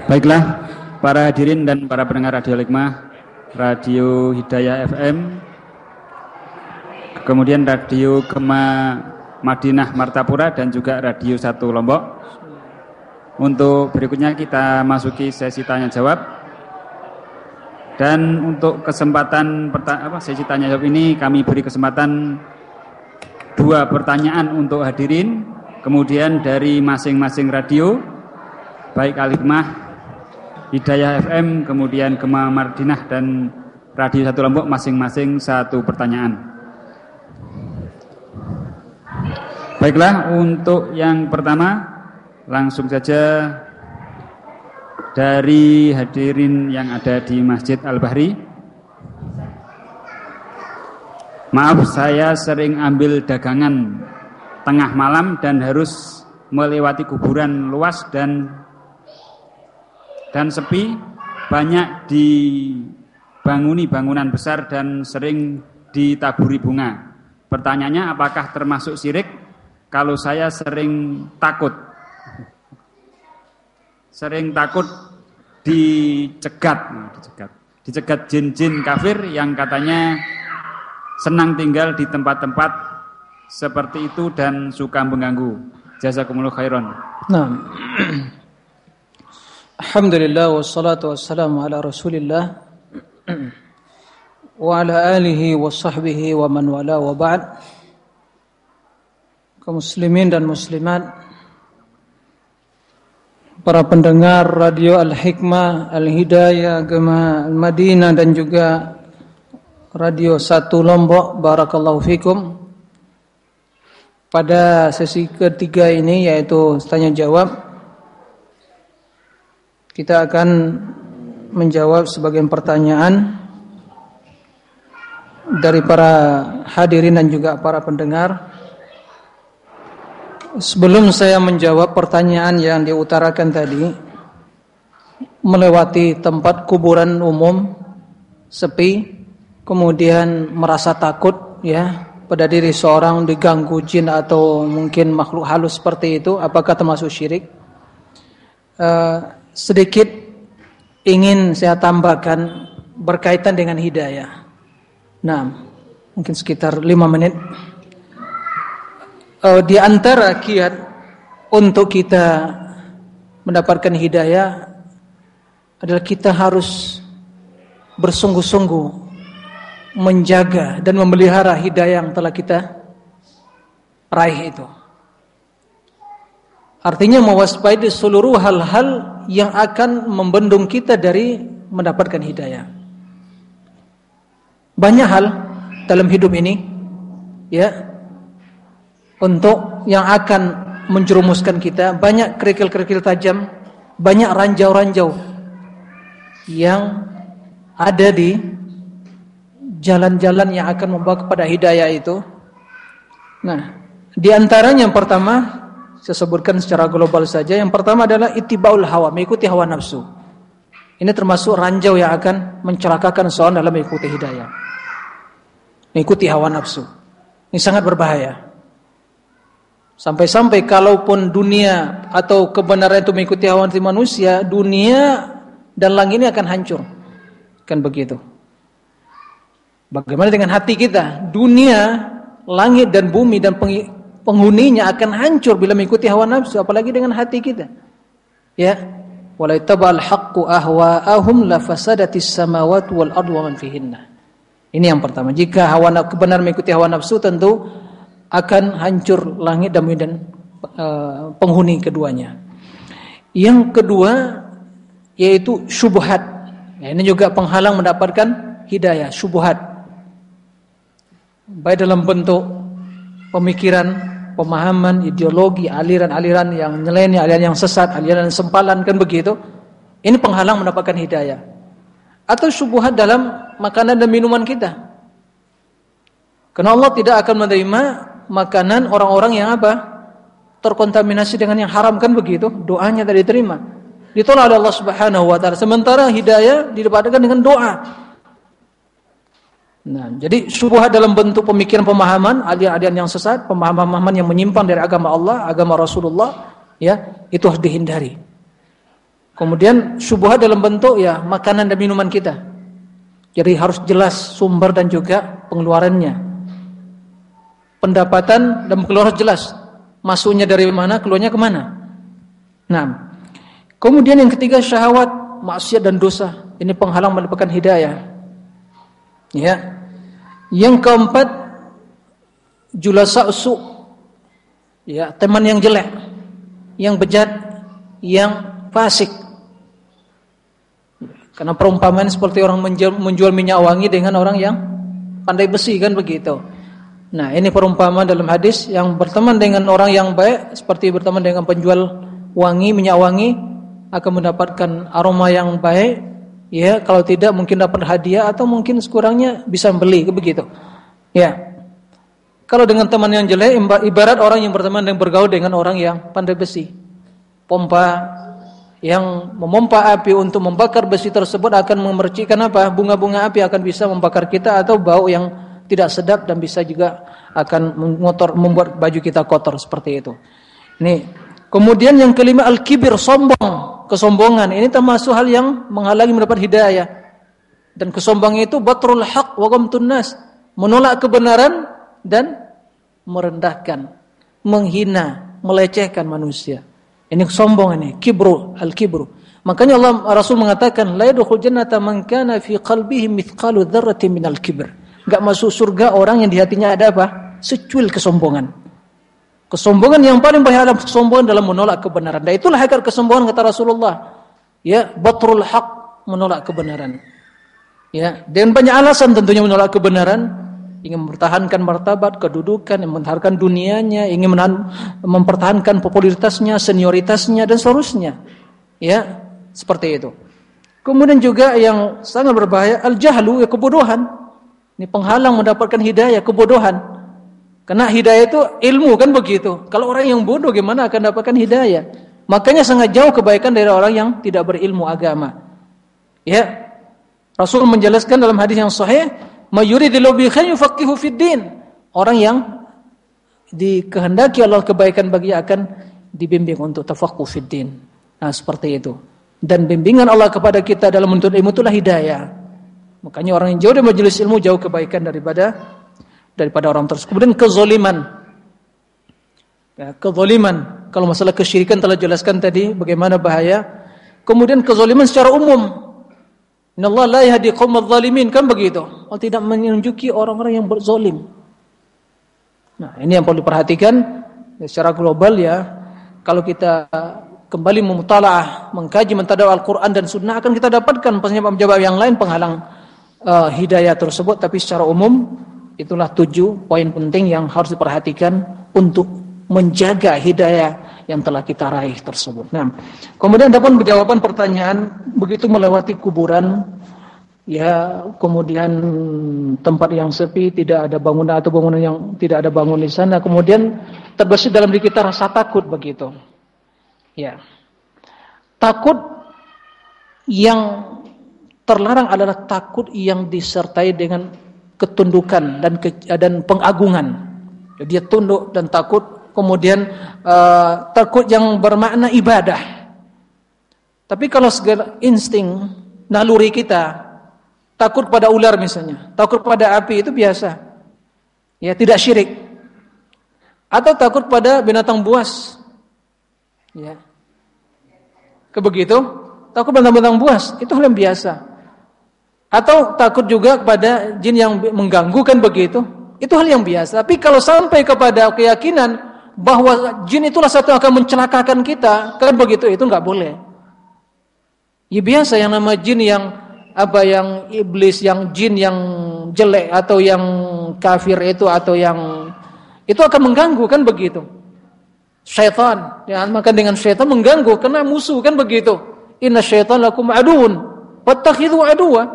Baiklah, para hadirin dan para pendengar Radio Hikmah, Radio Hidayah FM, kemudian Radio Gema Madinah Martapura dan juga Radio 1 Lombok. Untuk berikutnya kita masuki sesi tanya jawab. Dan untuk kesempatan sesi tanya jawab ini kami beri kesempatan 2 pertanyaan untuk hadirin, kemudian dari masing-masing radio, baik Al-Hikmah, Hidayah FM, kemudian Gema Madinah dan Radio 1 Lombok, masing-masing 1 pertanyaan. Baiklah, untuk yang pertama langsung saja dari hadirin yang ada di Masjid Al-Bahri. Maaf, saya sering ambil dagangan tengah malam dan harus melewati kuburan luas dan sepi, banyak dibanguni bangunan besar dan sering ditaburi bunga. Pertanyaannya, apakah termasuk syirik? Kalau saya sering takut dicegat jin-jin kafir yang katanya senang tinggal di tempat-tempat seperti itu dan suka mengganggu. Jazakumullah khairan. Nah, alhamdulillah wassalatu wassalamu ala Rasulillah wa ala alihi wa sahbihi wa man wala wa ba'd. Kaum muslimin dan muslimat, para pendengar Radio Al-Hikmah, Al-Hidayah, Gema Madinah dan juga Radio 1 Lombok, barakallahu fikum. Pada sesi ketiga ini, yaitu tanya jawab, kita akan menjawab sebagian pertanyaan dari para hadirin dan juga para pendengar. Sebelum saya menjawab pertanyaan yang diutarakan tadi, melewati tempat kuburan umum sepi, kemudian merasa takut ya pada diri seorang diganggu jin atau mungkin makhluk halus seperti itu, apakah termasuk syirik? Sedikit ingin saya tambahkan berkaitan dengan hidayah. Nah, mungkin sekitar 5 menit. Di antara kiat untuk kita mendapatkan hidayah adalah kita harus bersungguh-sungguh menjaga dan memelihara hidayah yang telah kita raih itu. Artinya mewaspadai seluruh hal-hal yang akan membendung kita dari mendapatkan hidayah. Banyak hal dalam hidup ini ya, untuk yang akan menjerumuskan kita, banyak kerikil-kerikil tajam, banyak ranjau-ranjau yang ada di jalan-jalan yang akan membawa kepada hidayah itu. Nah, di antaranya yang pertama, saya sebutkan secara global saja. Yang pertama adalah ittibaul hawa, mengikuti hawa nafsu. Ini termasuk ranjau yang akan mencelakakan seorang dalam mengikuti hidayah. Mengikuti hawa nafsu. Ini sangat berbahaya. Sampai-sampai kalaupun dunia atau kebenaran itu mengikuti hawa nafsu manusia, dunia dan langit ini akan hancur. Kan begitu. Bagaimana dengan hati kita? Dunia, langit dan bumi dan penghuninya akan hancur bila mengikuti hawa nafsu, apalagi dengan hati kita. Ya. Wala tabal haqqu ahwa'ahum la fasadatis samawati wal ardu wa man fihinna. Ini yang pertama. Jika kebenaran mengikuti hawa nafsu, tentu akan hancur langit dan penghuni keduanya. Yang kedua yaitu syubhat. Ya, ini juga penghalang mendapatkan hidayah, syubhat. Baik dalam bentuk pemikiran, pemahaman, ideologi, aliran-aliran yang nyeleneh, aliran yang sesat, aliran yang sempalan, kan begitu. Ini penghalang mendapatkan hidayah. Atau syubhat dalam makanan dan minuman kita. Karena Allah tidak akan menerima makanan orang-orang yang terkontaminasi dengan yang haram, kan begitu. Doanya tidak diterima, ditolak oleh Allah Subhanahu wa taala. Sementara hidayah didapatkan dengan doa. Nah, jadi syubhat dalam bentuk pemikiran, pemahaman, aliran-aliran yang sesat, pemahaman-pemahaman yang menyimpang dari agama Allah, agama Rasulullah, ya, itu harus dihindari. Kemudian syubhat dalam bentuk ya makanan dan minuman kita. Jadi harus jelas sumber dan juga pengeluarannya. Pendapatan dan pengeluaran jelas. Masuknya dari mana, keluarnya kemana. Nah, kemudian yang ketiga syahwat, maksiat dan dosa. Ini penghalang mendapatkan hidayah. Ya. Yang keempat julasa su'. Ya, teman yang jelek, yang bejat, yang fasik. Karena perumpamaan seperti orang menjual minyak wangi dengan orang yang pandai besi, kan begitu. Nah, ini perumpamaan dalam hadis, yang berteman dengan orang yang baik seperti berteman dengan penjual wangi, minyak wangi, akan mendapatkan aroma yang baik. Ya, kalau tidak mungkin dapat hadiah atau mungkin sekurangnya bisa beli, begitu. Ya. Kalau dengan teman yang jelek, ibarat orang yang berteman dan bergaul dengan orang yang pandai besi. Pompa yang memompa api untuk membakar besi tersebut akan memercikan apa? Bunga-bunga api akan bisa membakar kita, atau bau yang tidak sedap dan bisa juga akan membuat baju kita kotor seperti itu. Nih. Kemudian yang kelima al-kibir, sombong, kesombongan. Ini termasuk hal yang menghalangi mendapat hidayah. Dan kesombongan itu batrul haq wa ghamtun nas, menolak kebenaran dan merendahkan, menghina, melecehkan manusia. Ini kesombongan ini, kibru, al-kibru. Makanya Allah Rasul mengatakan la yadkhul jannata man kana fi qalbihi mithqalu dzarratin minal kibr. Enggak masuk surga orang yang di hatinya ada apa? Secuil kesombongan. Kesombongan yang paling bahaya adalah kesombongan dalam menolak kebenaran. Dan itulah akar kesombongan kata Rasulullah. Ya, batrul haq, menolak kebenaran. Ya, dan banyak alasan tentunya menolak kebenaran. Ingin mempertahankan martabat, kedudukan, mempertahankan dunianya, ingin mempertahankan popularitasnya, senioritasnya dan seterusnya. Ya, seperti itu. Kemudian juga yang sangat berbahaya al-jahlu, ya kebodohan. Ini penghalang mendapatkan hidayah, kebodohan. Karena hidayah itu ilmu, kan begitu. Kalau orang yang bodoh gimana akan dapatkan hidayah? Makanya sangat jauh kebaikan dari orang yang tidak berilmu agama. Ya. Rasul menjelaskan dalam hadis yang sahih, "Mayuridillahu bi khairin yufaqihu fid din." Orang yang dikehendaki Allah kebaikan baginya akan dibimbing untuk tafaqquh fid din. Nah, seperti itu. Dan bimbingan Allah kepada kita dalam menuntut ilmu itulah hidayah. Makanya orang yang jauh dari majelis ilmu jauh kebaikan daripada orang tersebut. Kemudian kezaliman. Ya, kezaliman. Kalau masalah kesyirikan telah jelaskan tadi bagaimana bahaya. Kemudian kezaliman secara umum. Innallaha la yahdi qaumadz zalimin, kan begitu. Allah tidak menunjuki orang-orang yang berzalim. Nah, ini yang perlu diperhatikan secara global ya. Kalau kita kembali memutalaah, mengkaji, mentadabbur Al-Qur'an dan Sunnah, akan kita dapatkan penyebab-penyebab yang lain penghalang hidayah tersebut. Tapi secara umum itulah 7 poin penting yang harus diperhatikan untuk menjaga hidayah yang telah kita raih tersebut. Nah, kemudian dapat jawaban pertanyaan, begitu melewati kuburan, ya, kemudian tempat yang sepi, tidak ada bangunan atau bangunan yang tidak ada bangun di sana, kemudian terbesit dalam diri kita rasa takut begitu. Ya. Takut yang terlarang adalah takut yang disertai dengan ketundukan dan pengagungan. Jadi dia tunduk dan takut, kemudian takut yang bermakna ibadah. Tapi kalau segala insting naluri kita, takut pada ular misalnya, takut pada api, itu biasa. Ya, tidak syirik. Atau takut pada binatang buas. Ya. Begitu, takut pada binatang buas, itu hal yang biasa. Atau takut juga kepada jin yang mengganggu, kan begitu. Itu hal yang biasa. Tapi kalau sampai kepada keyakinan bahwa jin itulah satu yang akan mencelakakan kita, kan begitu, itu enggak boleh. Ya biasa yang nama jin yang yang iblis, yang jin yang jelek atau yang kafir itu atau yang itu akan mengganggu, kan begitu. Syaitan, ya, maka dengan syaitan mengganggu karena musuh, kan begitu. Inna syaitan lakum aduun, fattakhidhu aduwa.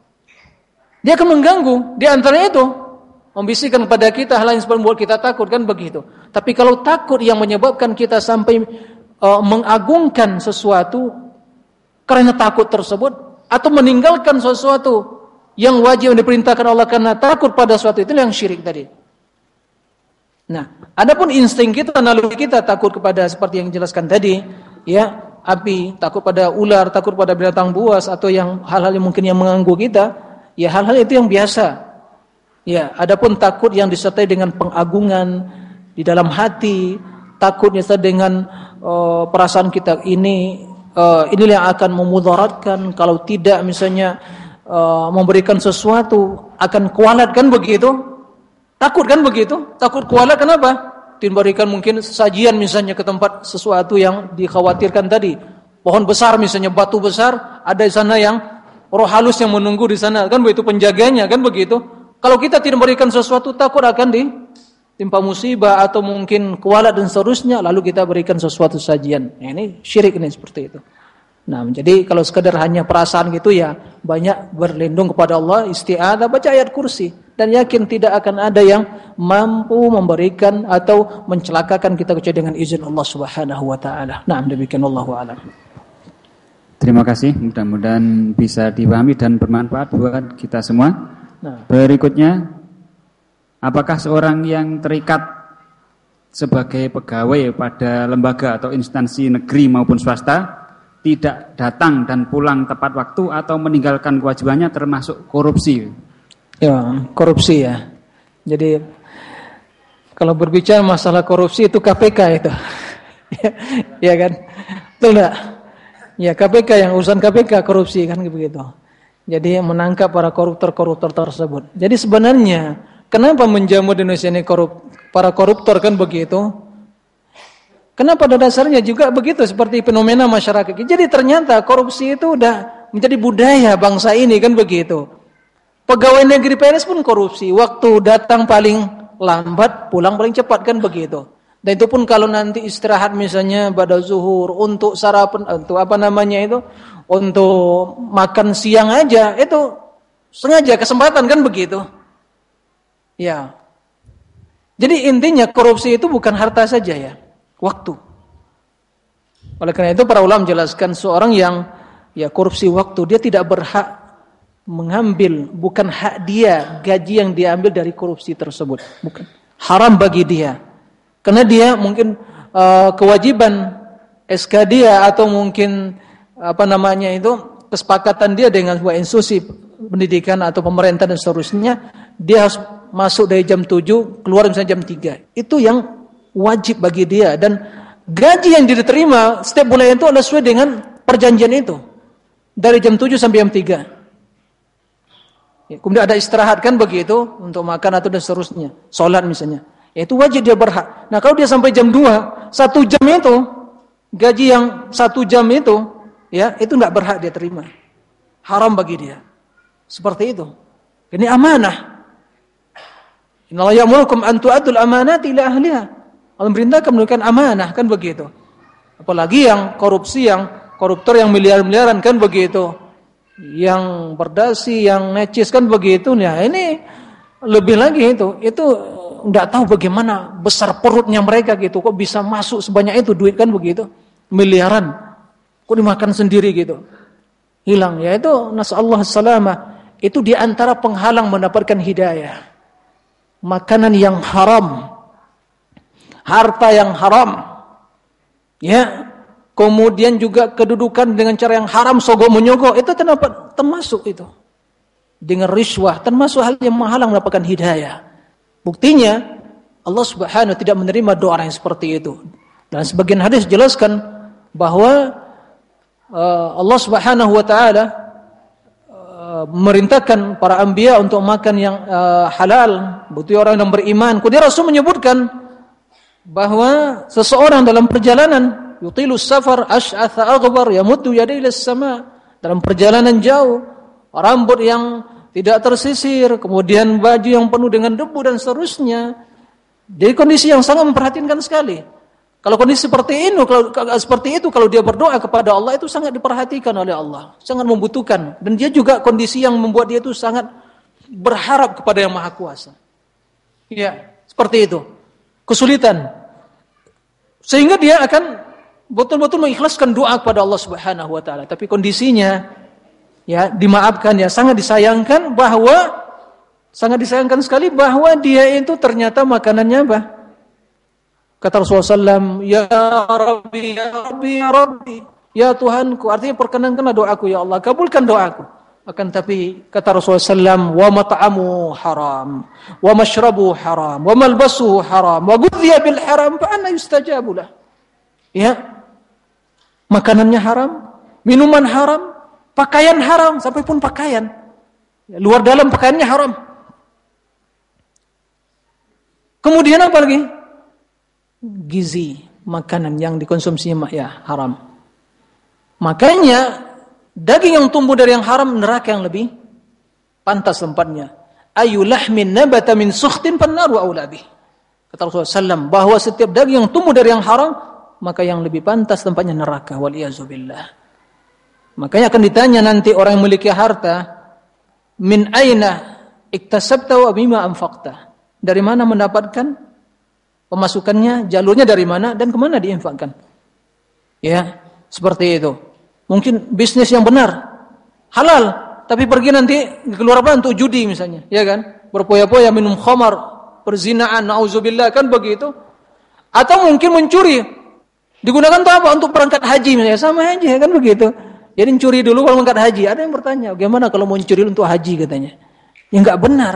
Dia akan mengganggu, di antaranya itu membisikkan kepada kita hal yang membuat kita takut, kan begitu. Tapi kalau takut yang menyebabkan kita sampai mengagungkan sesuatu karena takut tersebut, atau meninggalkan sesuatu yang wajib yang diperintahkan Allah karena takut pada sesuatu, itu yang syirik tadi. Nah, adapun insting kita, naluri kita takut kepada seperti yang dijelaskan tadi, ya, api, takut pada ular, takut pada binatang buas atau yang hal-hal yang mungkin yang mengganggu kita, ya hal-hal itu yang biasa. Ya, adapun takut yang disertai dengan pengagungan di dalam hati, takutnya dengan perasaan kita inilah yang akan memudaratkan kalau tidak misalnya memberikan sesuatu akan kualat kan begitu. Takut kan begitu? Takut kualat kenapa? Diberikan mungkin sajian misalnya ke tempat sesuatu yang dikhawatirkan tadi. Pohon besar misalnya, batu besar, ada di sana yang roh halus yang menunggu di sana, kan begitu penjaganya, kan begitu. Kalau kita tidak memberikan sesuatu takut akan ditimpa musibah atau mungkin kualat dan seterusnya, lalu kita berikan sesuatu sajian. Nah, ini syirik ini seperti itu. Nah, jadi kalau sekedar hanya perasaan gitu ya, banyak berlindung kepada Allah, isti'adzah, baca ayat kursi dan yakin tidak akan ada yang mampu memberikan atau mencelakakan kita kecuali dengan izin Allah Subhanahu wa taala. Nah, demikian wallahu a'lam. Terima kasih, mudah-mudahan bisa dipahami dan bermanfaat buat kita semua. Nah, berikutnya, apakah seorang yang terikat sebagai pegawai pada lembaga atau instansi negeri maupun swasta tidak datang dan pulang tepat waktu atau meninggalkan kewajibannya termasuk korupsi? Ya, korupsi ya. Jadi kalau berbicara masalah korupsi itu KPK itu. Ya kan? Betul enggak? Ya, KPK yang urusan KPK korupsi kan begitu. Jadi menangkap para koruptor-koruptor tersebut. Jadi sebenarnya kenapa menjamur di Indonesia ini para koruptor kan begitu? Kenapa pada dasarnya juga begitu seperti fenomena masyarakat. Jadi ternyata korupsi itu udah menjadi budaya bangsa ini kan begitu. Pegawai negeri PNS pun korupsi. Waktu datang paling lambat, pulang paling cepat kan begitu. Dan itu pun kalau nanti istirahat misalnya pada zuhur untuk sarapan, untuk untuk makan siang aja itu sengaja kesempatan kan begitu. Ya. Jadi intinya korupsi itu bukan harta saja ya. Waktu. Oleh karena itu para ulama menjelaskan seorang yang korupsi waktu, dia tidak berhak mengambil, bukan hak dia gaji yang diambil dari korupsi tersebut, bukan. Haram bagi dia. Karena dia mungkin kewajiban SK dia atau mungkin kesepakatan dia dengan sebuah institusi pendidikan atau pemerintah dan seterusnya, dia harus masuk dari jam 7, keluar misalnya jam 3. Itu yang wajib bagi dia, dan gaji yang dia terima setiap bulan itu adalah sesuai dengan perjanjian itu dari jam 7 sampai jam 3 ya, kemudian ada istirahat kan begitu untuk makan atau dan seterusnya, sholat misalnya ya, itu wajib dia berhak. Nah kalau dia sampai jam 2 1 jam itu gaji yang 1 jam itu ya, itu tidak berhak dia terima, haram bagi dia seperti itu. Ini amanah. Innallaha ya'murukum an tu'addul amanati ila ahliha. Allah merintahkan menunaikan amanah kan begitu. Apalagi yang korupsi, yang koruptor yang miliar-miliaran kan begitu. Yang berdasi, yang necis kan begitu. Ya ini lebih lagi itu enggak tahu bagaimana besar perutnya mereka gitu. Kok bisa masuk sebanyak itu duit kan begitu. Miliaran. Kok dimakan sendiri gitu. Hilang. Ya itu nasallahu salamah. Itu di antara penghalang mendapatkan hidayah. Makanan yang haram, harta yang haram, ya, kemudian juga kedudukan dengan cara yang haram, sogok menyogok, itu termasuk itu. Dengan riswah, termasuk hal yang menghalang mendapatkan hidayah. Buktinya, Allah Subhanahu tidak menerima doa yang seperti itu. Dan sebagian hadis jelaskan bahwa Allah Subhanahu wa taala merintahkan para anbiya untuk makan yang halal, butuh orang yang beriman. Kemudian Rasul menyebutkan bahwa seseorang dalam perjalanan yutilus safar asy'atha aghbar yamuddu yadayhi ila sama, dalam perjalanan jauh, rambut yang tidak tersisir, kemudian baju yang penuh dengan debu dan seterusnya. Jadi kondisi yang sangat memperhatikan sekali. Kalau kondisi seperti itu, kalau dia berdoa kepada Allah itu sangat diperhatikan oleh Allah, sangat membutuhkan, dan dia juga kondisi yang membuat dia itu sangat berharap kepada Yang Maha Kuasa. Ya, seperti itu. Kesulitan. Sehingga dia akan betul-betul mengikhlaskan doa kepada Allah Subhanahu wa taala, tapi kondisinya ya dimaafkan, ya sangat disayangkan sekali bahwa dia itu ternyata makanannya apa? Kata Rasulullah SAW, Ya Rabbi, Ya Rabbi, Ya Rabbi, Ya Tuhanku, artinya perkenankanlah doaku ya Allah, kabulkan doaku. Akan tapi kata Rasulullah SAW, wa mat'amu haram, wa mashrabu haram, wa malbasuhu haram, wa ghudhiya bil haram, fa anna yustajabu lah. Ya, makanannya haram, minuman haram, pakaian haram, sampai pun pakaian, luar dalam pakaiannya haram. Kemudian apa lagi? Gizi, makanan yang dikonsumsinya ya haram. Makanya daging yang tumbuh dari yang haram, neraka yang lebih pantas tempatnya. Ayu lahmin nabata min sukhtin fannaru aula bih. Kata Rasulullah SAW, bahwa setiap daging yang tumbuh dari yang haram, maka yang lebih pantas tempatnya neraka. Waliyazubillah. Makanya akan ditanya nanti orang yang memiliki harta, min aina iktasabta wa bima anfaqta. Dari mana mendapatkan pemasukannya, jalurnya dari mana, dan kemana diinfakkan. Ya, seperti itu. Mungkin bisnis yang benar, halal, tapi pergi nanti keluar untuk judi misalnya, ya kan? Berpoya-poya minum khamar, perzinaan, nauzubillah, kan begitu. Atau mungkin mencuri, digunakan untuk apa? Untuk berangkat haji misalnya, sama aja kan begitu. Jadi mencuri dulu kalau berangkat haji. Ada yang bertanya, bagaimana kalau mau mencuri untuk haji katanya? Ya enggak benar.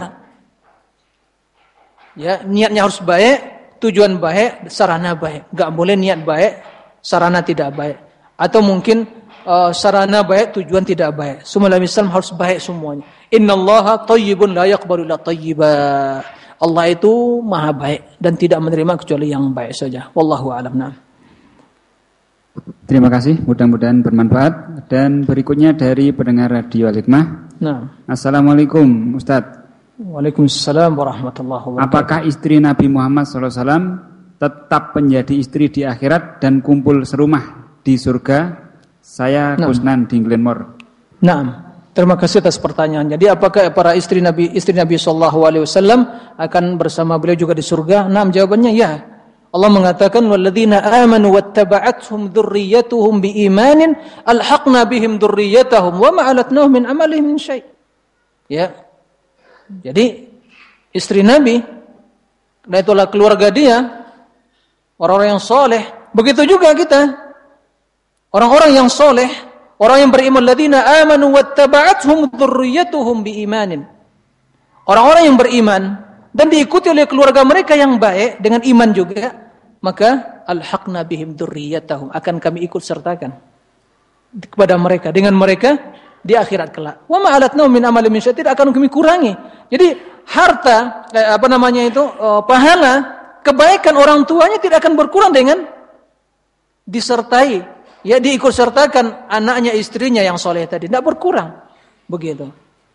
Ya, niatnya harus baik, tujuan baik, sarana baik. Enggak boleh niat baik, sarana tidak baik. Atau mungkin sarana baik, tujuan tidak baik. Semua dalam Islam harus baik semuanya. Innallaha thayyibun la yaqbalu illa thayyiba. Allah itu maha baik dan tidak menerima kecuali yang baik saja. Wallahu a'lam. Nah. Terima kasih, mudah-mudahan bermanfaat. Dan berikutnya dari pendengar Radio Al-Hikmah. Nah. Assalamualaikum Ustadz. Waalaikumsalam warahmatullahi wabarakatuh. Apakah istri Nabi Muhammad SAW tetap menjadi istri di akhirat dan kumpul serumah di surga? Saya Kusnan di Glenmore. Naam. Terima kasih atas pertanyaan. Jadi apakah para istri Nabi sallallahu alaihi wasallam akan bersama beliau juga di surga? Naam, jawabannya ya. Allah mengatakan walladzina amanu wattaba'athum dzurriyyatuhum biimanin alhaqna bihim dzurriyyatahum wa ma alatnahum min amalihim min syai'. Ya. Jadi istri Nabi, dan itulah keluarga dia, orang-orang yang soleh. Begitu juga kita. Orang-orang yang soleh, orang yang beriman, ladzina amanu wattaba'athum dzurriyyatuhum biimanin. Orang-orang yang beriman dan diikuti oleh keluarga mereka yang baik dengan iman juga, maka alhaqna bihim dzurriyyatahum, akan kami ikut sertakan kepada mereka, dengan mereka di akhirat kelak. Wa ma alatnahum min amalin min syai', tidak akan kami kurangi. Jadi harta pahala kebaikan orang tuanya tidak akan berkurang dengan disertai, ya diikut sertakan anaknya, istrinya yang soleh tadi, tidak berkurang. Begitu.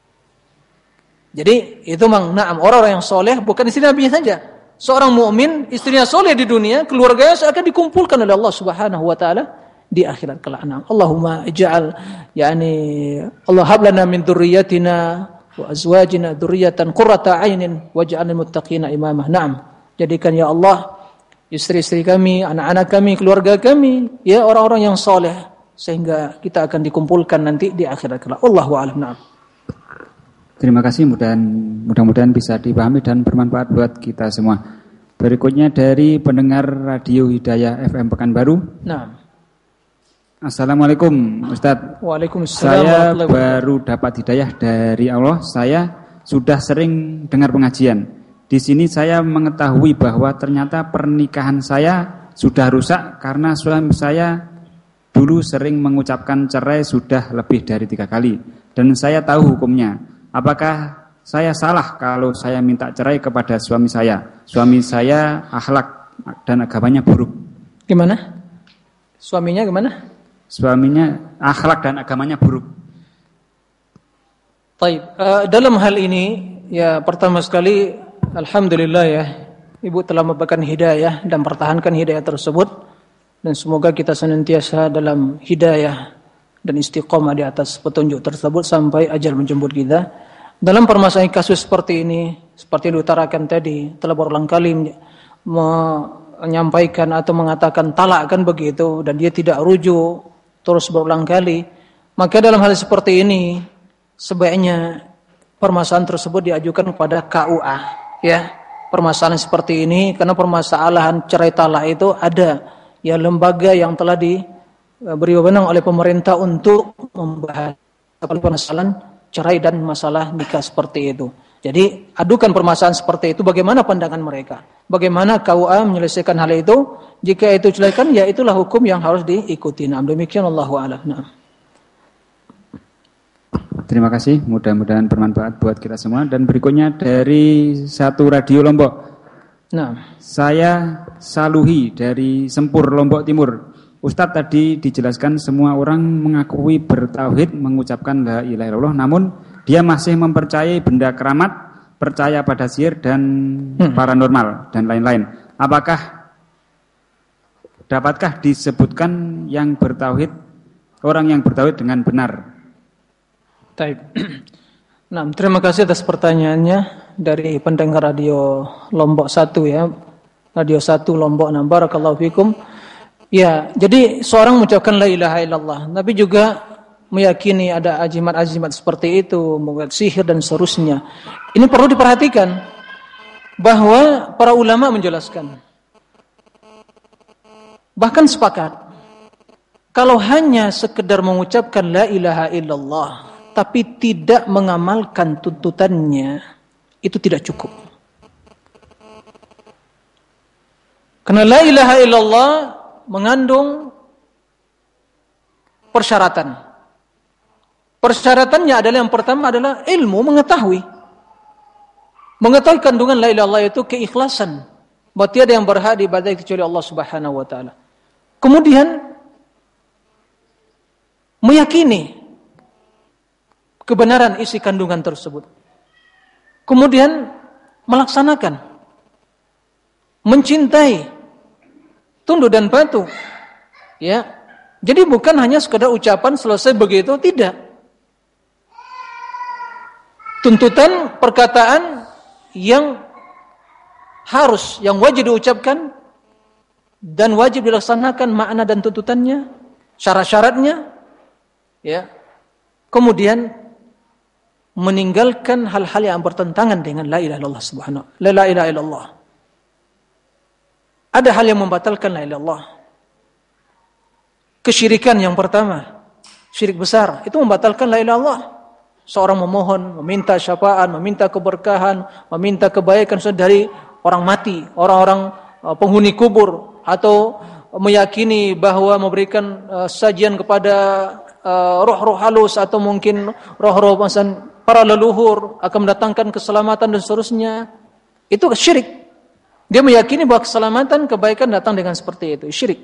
Jadi itu naam, orang-orang yang soleh bukan istri Nabi saja. Seorang mukmin, istrinya soleh di dunia, keluarganya akan dikumpulkan oleh Allah Subhanahu wa taala di akhirat kelak. Allahumma ij'al Allah hab lana min dzurriyyatina wa azwajina dzurriyyatan qurrata 'ainin waj'alna muttaqina imamah. Naam. Jadikan ya Allah istri-istri kami, anak-anak kami, keluarga kami, ya orang-orang yang soleh, sehingga kita akan dikumpulkan nanti di akhirat kelak. Allahu a'lam. Na'am. Terima kasih, mudah-mudahan bisa dipahami dan bermanfaat buat kita semua. Berikutnya dari pendengar Radio Hidayah FM Pekanbaru. Nah. Assalamualaikum Ustadz. Waalaikumsalam. Saya baru dapat hidayah dari Allah. Saya sudah sering dengar pengajian. Di sini saya mengetahui bahwa ternyata pernikahan saya sudah rusak karena suami saya dulu sering mengucapkan cerai sudah lebih dari 3 kali. Dan saya tahu hukumnya. Apakah saya salah kalau saya minta cerai kepada suami saya? Suami saya akhlak dan agamanya buruk. Gimana? Suaminya gimana? Suaminya akhlak dan agamanya buruk. Baik, dalam hal ini ya pertama sekali alhamdulillah ya, Ibu telah memberikan hidayah dan pertahankan hidayah tersebut, dan semoga kita senantiasa dalam hidayah dan istiqomah di atas petunjuk tersebut sampai ajal menjemput kita. Dalam permasalahan kasus seperti ini, seperti yang diutarakan tadi, telah berulang kali menyampaikan atau mengatakan talak kan begitu, dan dia tidak rujuk terus berulang kali, maka dalam hal seperti ini sebaiknya permasalahan tersebut diajukan kepada KUA, ya. Permasalahan seperti ini, karena permasalahan cerai talak itu ada ya lembaga yang telah beri wewenang oleh pemerintah untuk membahas permasalahan cerai dan masalah nikah seperti itu. Jadi adukan permasalahan seperti itu, bagaimana pandangan mereka, bagaimana KUA menyelesaikan hal itu. Jika itu silakan, ya itulah hukum yang harus diikuti. Nah, demikian Allahu a'lam. Nah. Terima kasih, mudah-mudahan bermanfaat buat kita semua. Dan berikutnya dari satu radio Lombok. Nah, saya Saluhi dari Sempur, Lombok Timur. Ustadz tadi dijelaskan semua orang mengakui bertauhid, mengucapkan la ilaha illallah, namun dia masih mempercayai benda keramat, percaya pada sihir dan paranormal dan lain-lain. Dapatkah disebutkan yang bertauhid, orang yang bertauhid dengan benar? Taib. Nah, terima kasih atas pertanyaannya dari pendengar radio Lombok 1 ya. Radio 1 Lombok. Nah, barakallahu fikum. Ya, jadi seorang mengucapkan la ilaha illallah, tapi juga meyakini ada ajimat-ajimat seperti itu, membuat sihir dan seterusnya. Ini perlu diperhatikan bahwa para ulama menjelaskan, bahkan sepakat, kalau hanya sekedar mengucapkan la ilaha illallah tapi tidak mengamalkan tuntutannya, itu tidak cukup. Karena la ilaha illallah mengandung persyaratan. Persyaratannya adalah, yang pertama adalah ilmu, mengetahui. Mengetahui kandungan la ilaha illallah itu keikhlasan, bahwa tiada yang berhak diibadahi kecuali Allah Subhanahu wa taala. Kemudian meyakini kebenaran isi kandungan tersebut. Kemudian melaksanakan, mencintai, tunduk dan patuh. Ya. Jadi bukan hanya sekedar ucapan selesai begitu, tidak. Tuntutan perkataan yang harus, yang wajib diucapkan dan wajib dilaksanakan makna dan tuntutannya, syarat-syaratnya, ya. Kemudian meninggalkan hal-hal yang bertentangan dengan la ilaha illallah subhanahu. La ilaha illallah. Ada hal yang membatalkan la ilaha illallah. Kesyirikan yang pertama, syirik besar, itu membatalkan la ilaha illallah. Seorang memohon, meminta syafaat, meminta keberkahan, meminta kebaikan dari orang mati, orang-orang penghuni kubur, atau meyakini bahwa memberikan sajian kepada roh-roh halus, atau mungkin roh-roh para leluhur akan mendatangkan keselamatan dan seterusnya. Itu syirik. Dia meyakini bahwa keselamatan, kebaikan datang dengan seperti itu. Syirik.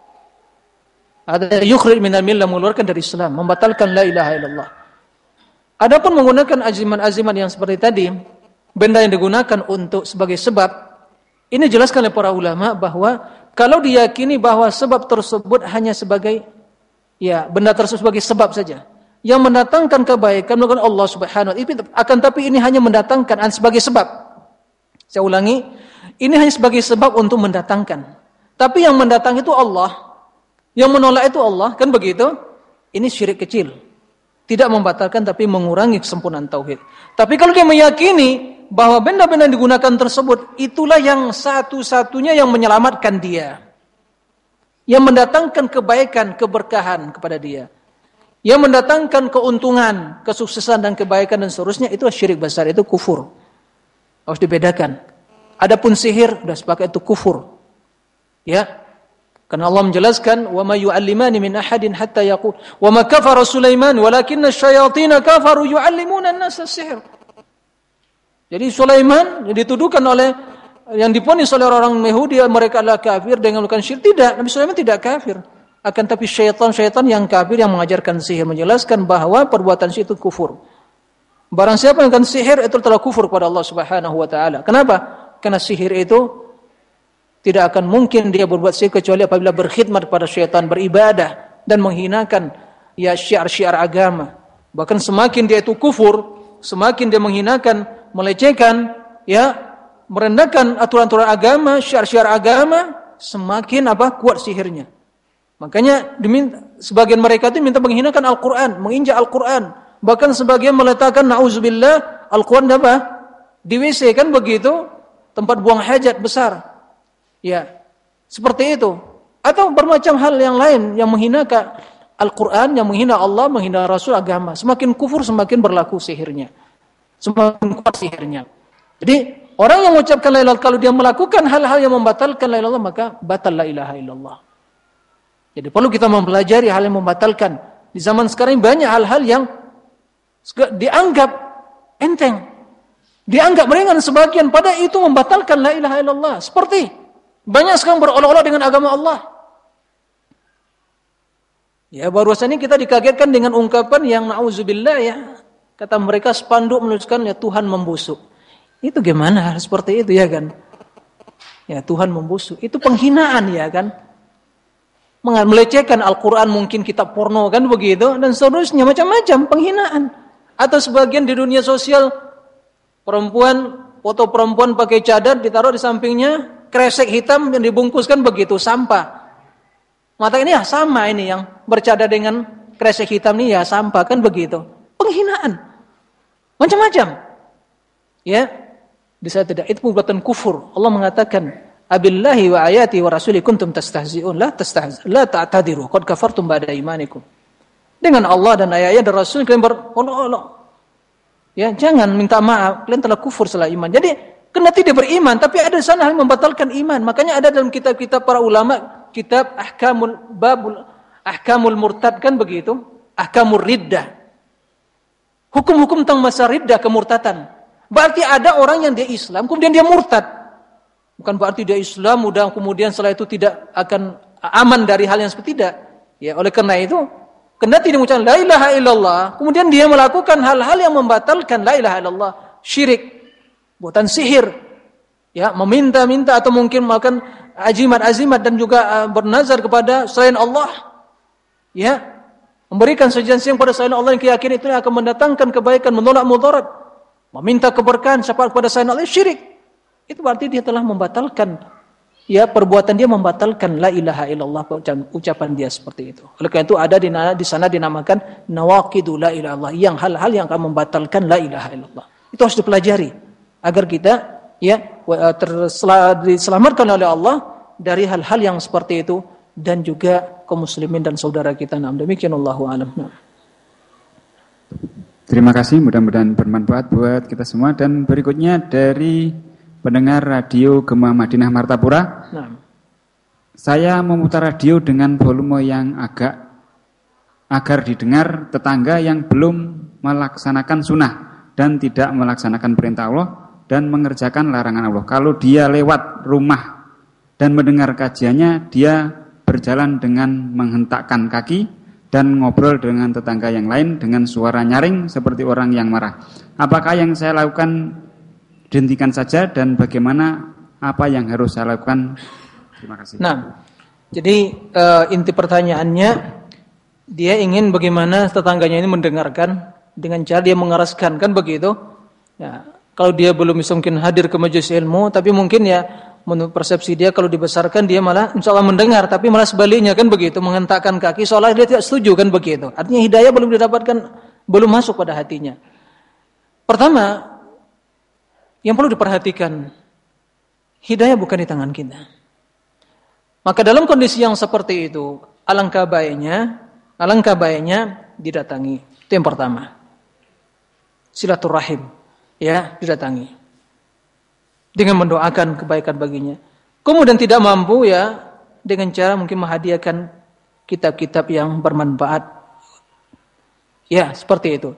Ada yukhrij minal millah, mengeluarkan dari Islam, membatalkan la ilaha illallah. Adapun menggunakan aziman-aziman yang seperti tadi, benda yang digunakan untuk sebagai sebab, ini jelaskan oleh para ulama bahwa kalau diyakini bahwa sebab tersebut hanya sebagai, ya, benda tersebut sebagai sebab saja, yang mendatangkan kebaikan bukan Allah Subhanahu wa taala, akan tapi ini hanya mendatangkan sebagai sebab. Saya ulangi, ini hanya sebagai sebab untuk mendatangkan. Tapi yang mendatang itu Allah, yang menolak itu Allah, kan begitu? Ini syirik kecil. Tidak membatalkan tapi mengurangi kesempurnaan tauhid. Tapi kalau dia meyakini bahwa benda-benda yang digunakan tersebut itulah yang satu-satunya yang menyelamatkan dia, yang mendatangkan kebaikan, keberkahan kepada dia, yang mendatangkan keuntungan, kesuksesan dan kebaikan dan seterusnya, itu syirik besar, itu kufur. Harus dibedakan. Adapun sihir, sudah sepakat itu kufur. Ya. Karena Allah menjelaskan, "Wa ma yu'allimani min ahadin hatta yaqul wa ma kafara Sulaiman walakinna asyayatin kafaru yu'allimuna an-nasa as-sihr." Jadi Sulaiman dituduhkan oleh, yang diponis oleh orang Yahudi, mereka adalah kafir dengan melakukan syirik. Tidak, Nabi Sulaiman tidak kafir. Akan tapi syaitan-syaitan yang kafir yang mengajarkan sihir, menjelaskan bahwa perbuatan sihir itu kufur. Barang siapa yang melakukan sihir itu telah kufur kepada Allah Subhanahu wa taala. Kenapa? Karena sihir itu tidak akan mungkin dia berbuat sihir kecuali apabila berkhidmat pada syaitan, beribadah dan menghinakan ya syiar-syiar agama. Bahkan semakin dia itu kufur, semakin dia menghinakan, melecehkan, ya, merendahkan aturan-aturan agama, syiar-syiar agama, semakin kuat sihirnya. Makanya sebagian mereka itu minta menghinakan Al-Quran, menginjak Al-Quran. Bahkan sebagian meletakkan na'udzubillah Al-Quran di WC, kan begitu, tempat buang hajat besar. Ya, seperti itu. Atau bermacam hal yang lain yang menghina Al-Quran, yang menghina Allah, menghina Rasul, agama. Semakin kufur, semakin berlaku sihirnya. Semakin kuat sihirnya. Jadi, orang yang mengucapkan la ilaha illallah, kalau dia melakukan hal-hal yang membatalkan la ilaha illallah, maka batal la ilaha illallah. Jadi perlu kita mempelajari hal yang membatalkan. Di zaman sekarang banyak hal-hal yang dianggap enteng, dianggap ringan sebagian, pada itu membatalkan la ilaha illallah. Seperti banyak sekarang berolah-olah dengan agama Allah. Ya, barusan ini kita dikagetkan dengan ungkapan yang na'udzubillah ya. Kata mereka spanduk menuliskan ya Tuhan membusuk. Itu gimana seperti itu ya kan? Ya Tuhan membusuk. Itu penghinaan ya kan? Melecehkan Al-Quran, mungkin kitab porno kan begitu, dan seterusnya macam-macam penghinaan. Atau sebagian di dunia sosial perempuan, foto perempuan pakai cadar ditaruh di sampingnya kresek hitam yang dibungkuskan begitu, sampah. Mata ini ya sama, ini yang bercadar dengan kresek hitam ini ya sampah kan begitu. Penghinaan. Macam-macam. Ya. Bisa tidak, itu perbuatan kufur. Allah mengatakan, "Abillahi wa ayati wa rasuli kuntum tastahzi'un la ta'tadiru qad kafartum ba'da imanikum." Dengan Allah dan ayat-ayat dan Rasul kalian berolok-olok. Ya, jangan minta maaf, kalian telah kufur setelah iman. Jadi, kendati dia beriman, tapi ada di sana hal yang membatalkan iman. Makanya ada dalam kitab-kitab para ulama, kitab ahkamul murtad kan begitu, ahkamul riddah. Hukum-hukum tentang masa riddah, kemurtadan. Berarti ada orang yang dia Islam, kemudian dia murtad. Bukan berarti dia Islam, udah kemudian setelah itu tidak akan aman dari hal yang seperti tidak. Ya, oleh karena itu, kendati dia mengucapkan la ilaha illallah, kemudian dia melakukan hal-hal yang membatalkan la ilaha illallah, syirik, buatan sihir, ya, meminta-minta atau mungkin melakukan azimat-azimat dan juga bernazar kepada selain Allah, ya, memberikan sejanji kepada selain Allah yang keyakinan itu akan mendatangkan kebaikan, menolak mudarat, meminta keberkahan syafaat kepada selain Allah, syirik. Itu berarti dia telah membatalkan, ya, perbuatan dia membatalkan la ilaha illallah, ucapan dia seperti itu. Oleh karena itu ada di sana dinamakan nawaqidu la ilaha illallah, yang hal-hal yang akan membatalkan la ilaha illallah. Itu harus dipelajari agar kita ya diselamatkan oleh Allah dari hal-hal yang seperti itu, dan juga kaum muslimin dan saudara kita. Nah, demikian Allahu a'lam. Terima kasih, mudah-mudahan bermanfaat buat kita semua. Dan berikutnya dari pendengar radio Gema Madinah Martapura. Nah. Saya memutar radio dengan volume yang agar didengar tetangga yang belum melaksanakan sunnah dan tidak melaksanakan perintah Allah dan mengerjakan larangan Allah. Kalau dia lewat rumah dan mendengar kajiannya, dia berjalan dengan menghentakkan kaki dan ngobrol dengan tetangga yang lain dengan suara nyaring seperti orang yang marah. Apakah yang saya lakukan dihentikan saja, dan bagaimana apa yang harus saya lakukan? Terima kasih. Nah, jadi inti pertanyaannya, dia ingin bagaimana tetangganya ini mendengarkan dengan cara dia mengeraskan, kan begitu? Ya, kalau dia belum bisa mungkin hadir ke majelis ilmu, tapi mungkin ya menurut persepsi dia kalau dibesarkan dia malah insya Allah mendengar, tapi malah sebaliknya kan begitu, menghentakkan kaki seolah dia tidak setuju kan begitu. Artinya hidayah belum didapatkan, belum masuk pada hatinya. Pertama, yang perlu diperhatikan, hidayah bukan di tangan kita. Maka dalam kondisi yang seperti itu, alangkah baiknya didatangi. Itu yang pertama. Silaturahim, ya, didatangi dengan mendoakan kebaikan baginya. Kemudian tidak mampu, ya, dengan cara mungkin menghadiahkan kitab-kitab yang bermanfaat. Ya, seperti itu.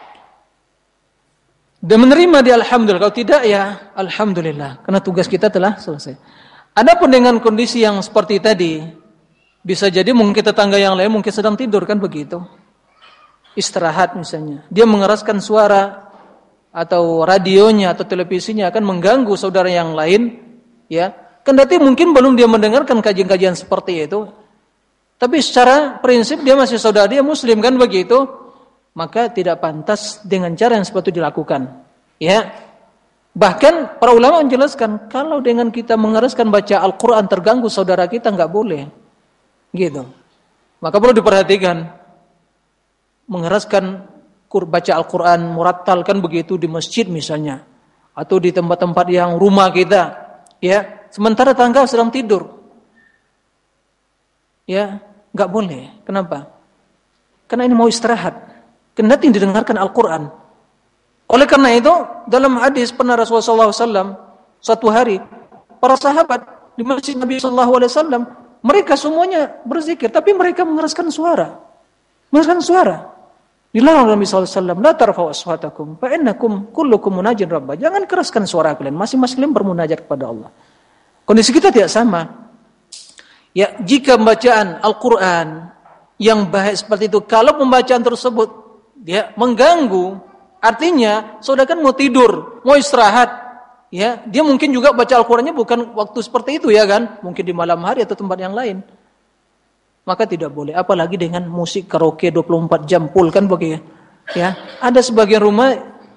Dan menerima dia alhamdulillah, kalau tidak ya alhamdulillah, karena tugas kita telah selesai. Adapun dengan kondisi yang seperti tadi, bisa jadi mungkin tetangga yang lain mungkin sedang tidur kan begitu, istirahat misalnya, dia mengeraskan suara atau radionya atau televisinya akan mengganggu saudara yang lain, ya. Kendati mungkin belum dia mendengarkan kajian-kajian seperti itu, tapi secara prinsip dia masih saudara, dia muslim kan begitu. Maka tidak pantas dengan cara yang seperti itu dilakukan. Ya. Bahkan para ulama menjelaskan, kalau dengan kita mengeraskan baca Al-Quran terganggu saudara kita, nggak boleh. Gitu. Maka perlu diperhatikan. Mengeraskan baca Al-Quran, murattal kan begitu di masjid misalnya. Atau di tempat-tempat yang rumah kita. Ya. Sementara tangga sedang tidur. Ya, enggak boleh. Kenapa? Karena ini mau istirahat. Karena tidak didengarkan Al-Quran. Oleh karena itu, dalam hadis pernah Rasulullah SAW satu hari, para sahabat di masjid Nabi SAW, mereka semuanya berzikir, tapi mereka mengeraskan suara. Mengeraskan suara. Dilarang Nabi SAW, la tarfa'u aswatakum, fa'innakum kullukum munajin rabbah. Jangan keraskan suara kalian, masing-masing kalian bermunajat kepada Allah. Kondisi kita tidak sama. Ya, jika pembacaan Al-Quran yang baik seperti itu, kalau pembacaan tersebut dia mengganggu, artinya saudara kan mau tidur, mau istirahat, ya, dia mungkin juga baca Al-Qur'annya bukan waktu seperti itu ya kan, mungkin di malam hari atau tempat yang lain. Maka tidak boleh, apalagi dengan musik karaoke 24 jam full kan begitu. Ya, ada sebagian rumah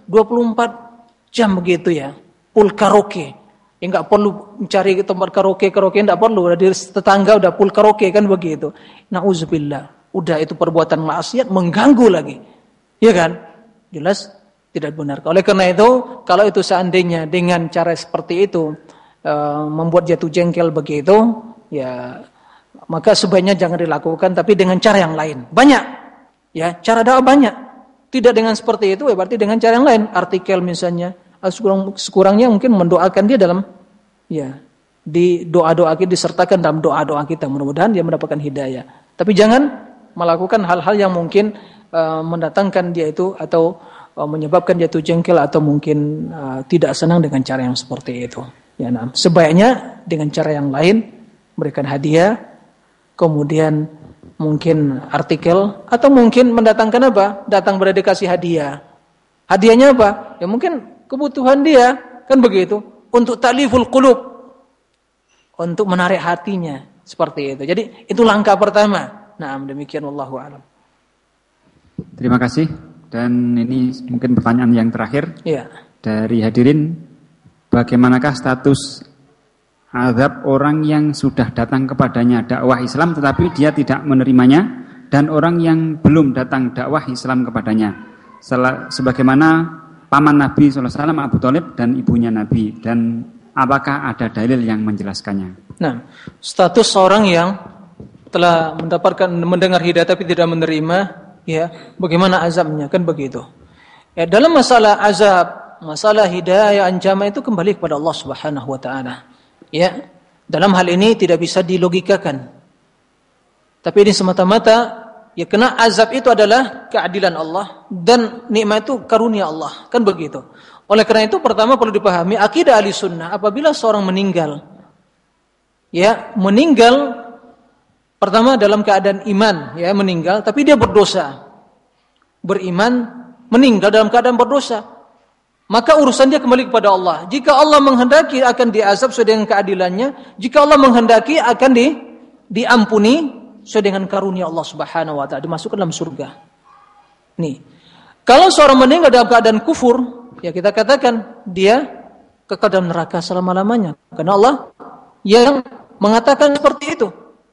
24 jam begitu ya, full karaoke. Ya enggak perlu mencari tempat karaoke enggak perlu, udah di tetangga udah full karaoke kan begitu. Nauzubillah, udah itu perbuatan maksiat mengganggu lagi. Ya kan? Jelas tidak benar. Oleh karena itu, kalau itu seandainya dengan cara seperti itu membuat jatuh jengkel begitu, ya maka sebaiknya jangan dilakukan, tapi dengan cara yang lain. Banyak, ya cara dakwah banyak. Tidak dengan seperti itu, ya berarti dengan cara yang lain. Artikel misalnya, sekurangnya mungkin mendoakan dia dalam, ya di doa-doa kita, disertakan dalam doa-doa kita. Mudah-mudahan dia mendapatkan hidayah. Tapi jangan melakukan hal-hal yang mungkin mendatangkan dia itu atau menyebabkan jatuh jengkel atau mungkin tidak senang dengan cara yang seperti itu. Ya, nah, sebaiknya dengan cara yang lain, berikan hadiah, kemudian mungkin artikel atau mungkin mendatangkan apa? Datang pada dikasih hadiah. Hadiahnya apa? Ya mungkin kebutuhan dia, kan begitu, untuk ta'liful qulub, untuk menarik hatinya, seperti itu. Jadi itu langkah pertama. Nah, demikian wallahu a'lam. Terima kasih. Dan ini mungkin pertanyaan yang terakhir ya. Dari hadirin, bagaimanakah status azab orang yang sudah datang kepadanya dakwah Islam tetapi dia tidak menerimanya, dan orang yang belum datang dakwah Islam kepadanya, sebagaimana paman Nabi SAW Abu Thalib dan ibunya Nabi, dan apakah ada dalil yang menjelaskannya? Nah, status orang yang telah mendengar hidayah tapi tidak menerima, ya, bagaimana azabnya, kan begitu. Ya, dalam masalah azab, masalah hidayah, ancaman itu kembali kepada Allah Subhanahu wa taala. Ya, dalam hal ini tidak bisa dilogikakan. Tapi ini semata-mata ya, kena azab itu adalah keadilan Allah dan nikmat itu karunia Allah, kan begitu. Oleh karena itu pertama perlu dipahami akidah ahli sunnah, apabila seorang meninggal, ya, meninggal pertama dalam keadaan iman, ya, meninggal tapi dia berdosa. Beriman, meninggal dalam keadaan berdosa. Maka urusan dia kembali kepada Allah. Jika Allah menghendaki akan diazab sesuai dengan keadilannya, jika Allah menghendaki akan diampuni sesuai dengan karunia Allah Subhanahu wa taala, dimasukkan dalam surga. Nih. Kalau seorang meninggal dalam keadaan kufur, ya kita katakan dia kekal dalam neraka selama-lamanya. Karena Allah yang mengatakan seperti itu.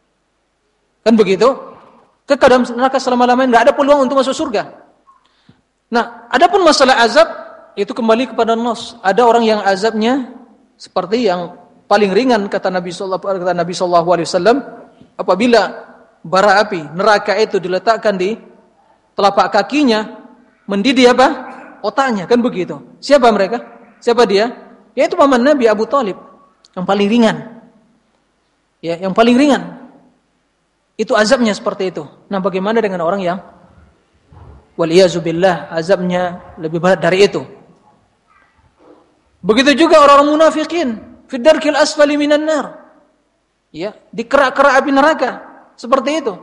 Kan begitu? Kekal dalam neraka selama-lamanya, enggak ada peluang untuk masuk surga. Nah, adapun masalah azab itu kembali kepada nas. Ada orang yang azabnya seperti yang paling ringan kata Nabi sallallahu alaihi wasallam, apabila bara api neraka itu diletakkan di telapak kakinya, mendidih apa? Otaknya, kan begitu. Siapa mereka? Siapa dia? Yaitu paman Nabi Abu Thalib, yang paling ringan. Ya, yang paling ringan. Itu azabnya seperti itu. Nah, bagaimana dengan orang yang waliyazubillah azabnya lebih berat dari itu? Begitu juga orang-orang munafikin, fi darkil asfali minan nar. Ya, di kerak-kerak api neraka, seperti itu.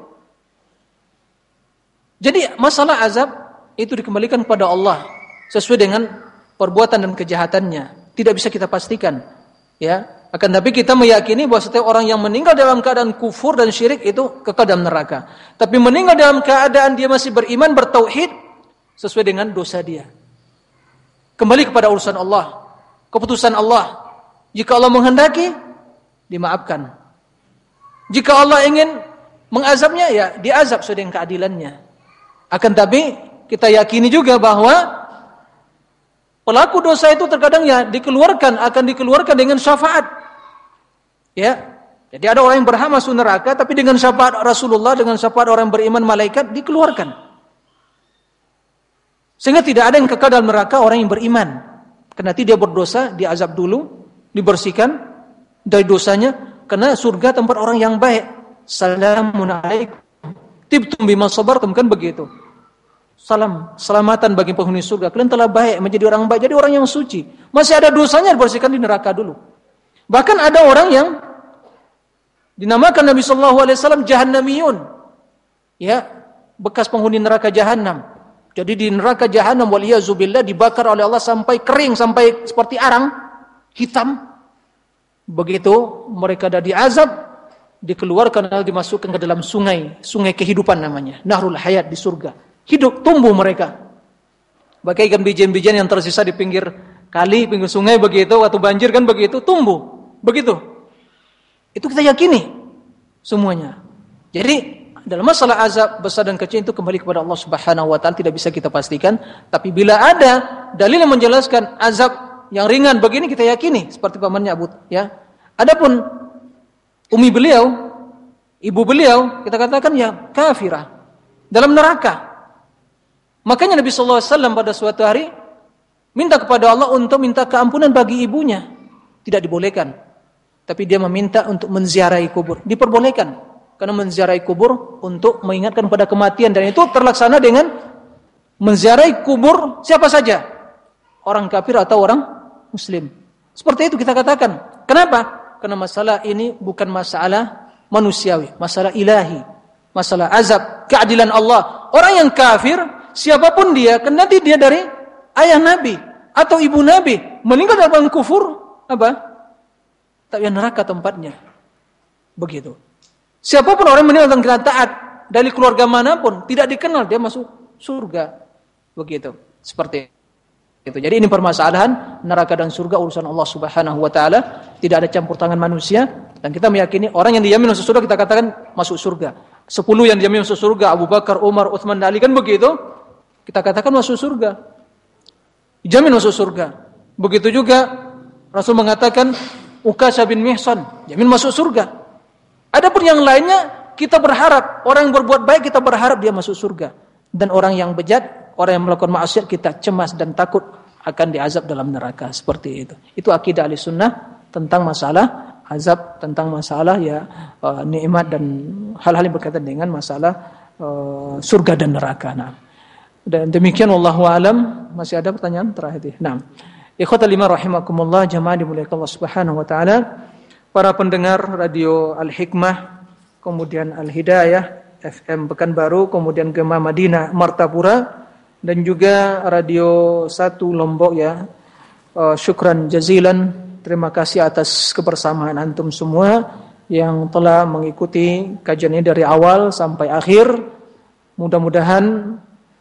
Jadi masalah azab itu dikembalikan kepada Allah sesuai dengan perbuatan dan kejahatannya. Tidak bisa kita pastikan, ya. Akan tapi kita meyakini bahwa setiap orang yang meninggal dalam keadaan kufur dan syirik itu kekal dalam neraka. Tapi meninggal dalam keadaan dia masih beriman, bertauhid, sesuai dengan dosa dia. Kembali kepada urusan Allah, keputusan Allah. Jika Allah menghendaki, dimaafkan. Jika Allah ingin mengazabnya, ya diazab sesuai dengan keadilannya. Akan tapi kita yakini juga bahwa pelaku dosa itu terkadang ya akan dikeluarkan dengan syafaat. Ya, Jadi ada orang yang berhak masuk neraka, tapi dengan syafaat Rasulullah, dengan syafaat orang beriman malaikat dikeluarkan. Sehingga tidak ada yang kekal dalam neraka orang yang beriman. Karena dia berdosa, diazab dulu, dibersihkan dari dosanya. Karena surga tempat orang yang baik. Salamun alaikum tibtum bima sabartum, kan begitu. Salam, selamatan bagi penghuni surga. Kalian telah baik, menjadi orang baik, jadi orang yang suci. Masih ada dosanya, dibersihkan di neraka dulu. Bahkan ada orang yang dinamakan Nabi SAW Jahannamiyun, ya, bekas penghuni neraka Jahannam. Jadi di neraka Jahannam waliyazubillah dibakar oleh Allah sampai kering, sampai seperti arang hitam. Begitu mereka dah diazab, dikeluarkan lalu dimasukkan ke dalam sungai kehidupan namanya, Nahrul Hayat di surga. Hidup, tumbuh mereka. Bagaikan bijian-bijian yang tersisa di pinggir kali, pinggir sungai begitu, waktu banjir kan begitu, tumbuh. Begitu. Itu kita yakini semuanya. Jadi dalam masalah azab besar dan kecil itu kembali kepada Allah Subhanahu wa taala, tidak bisa kita pastikan, tapi bila ada dalil yang menjelaskan azab yang ringan begini kita yakini, seperti pamannya Abu, ya. Adapun umi beliau, ibu beliau, kita katakan ya kafirah dalam neraka. Makanya Nabi SAW pada suatu hari minta kepada Allah untuk minta keampunan bagi ibunya. Tidak dibolehkan. Tapi dia meminta untuk menziarahi kubur. Diperbolehkan. Karena menziarahi kubur untuk mengingatkan pada kematian. Dan itu terlaksana dengan menziarahi kubur siapa saja. Orang kafir atau orang muslim. Seperti itu kita katakan. Kenapa? Karena masalah ini bukan masalah manusiawi, masalah ilahi, masalah azab, keadilan Allah. Orang yang kafir, siapapun dia, karena nanti dia dari ayah Nabi atau ibu Nabi, meninggal dalam kufur, apa? Tapi neraka tempatnya. Begitu. Siapapun orang meninggal dalam keadaan taat dari keluarga manapun, tidak dikenal, dia masuk surga. Begitu. Seperti itu. Jadi ini permasalahan neraka dan surga urusan Allah Subhanahu wa taala, tidak ada campur tangan manusia, dan kita meyakini orang yang dijamin masuk surga kita katakan masuk surga. 10 yang dijamin masuk surga, Abu Bakar, Umar, Utsman, Ali, kan begitu? Kita katakan masuk surga. Dijamin masuk surga. Begitu juga Rasul mengatakan Ukasha bin Mihsan, jamin masuk surga. Adapun yang lainnya kita berharap, orang yang berbuat baik kita berharap dia masuk surga, dan orang yang bejat, orang yang melakukan maksiat kita cemas dan takut akan diazab dalam neraka. Seperti itu. Itu akidah Ahlussunnah tentang masalah azab, tentang masalah ya nikmat dan hal-hal yang berkaitan dengan masalah surga dan neraka. Nah, dan demikian wallahu alam. Masih ada pertanyaan terakhir? Nah, ikhwatal iman rahimakumullah, jamaah dimuliakan Allah Subhanahu wa taala, para pendengar radio Al-Hikmah, kemudian Al-Hidayah FM Pekanbaru, kemudian Gema Madinah Martapura, dan juga Radio 1 Lombok ya. Syukran jazilan, terima kasih atas kebersamaan antum semua yang telah mengikuti kajian ini dari awal sampai akhir. Mudah-mudahan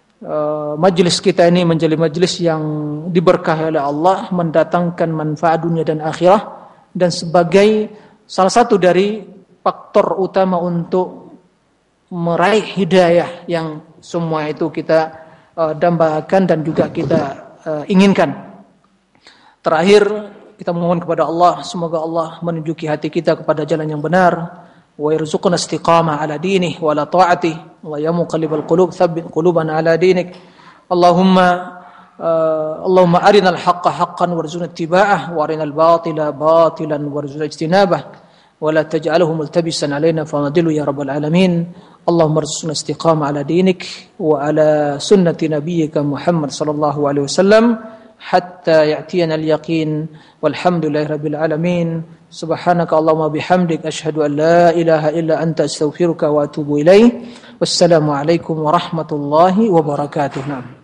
majelis kita ini menjadi majelis yang diberkahi oleh Allah, mendatangkan manfaat dunia dan akhirah, dan sebagai salah satu dari faktor utama untuk meraih hidayah yang semua itu kita dambakan dan juga kita inginkan. Terakhir kita memohon kepada Allah, semoga Allah menunjuki hati kita kepada jalan yang benar, wa yarzuqna istiqamah ala dinih wa ala ta'atih, wa ya muqallibal qulub tsabbit qulubana ala dinik. Allahumma arinal haqqa haqqan warzuqna ittiba'ah, wa arinal batila batilan warzuqna ijtinabah, wa la taj'alhu multabisan alaina fanadillu ya rabbal alamin. Allahumma arzuqna istiqamah ala dinik wa ala sunnati nabiyyika Muhammad sallallahu alaihi wasallam hatta ya'tiyana al-yaqin walhamdulillahi rabbil alamin. Subhanaka Allahumma bihamdik asyhadu an la ilaha illa anta astaghfiruka wa atubu ilaik. Wassalamu alaikum warahmatullahi wabarakatuh.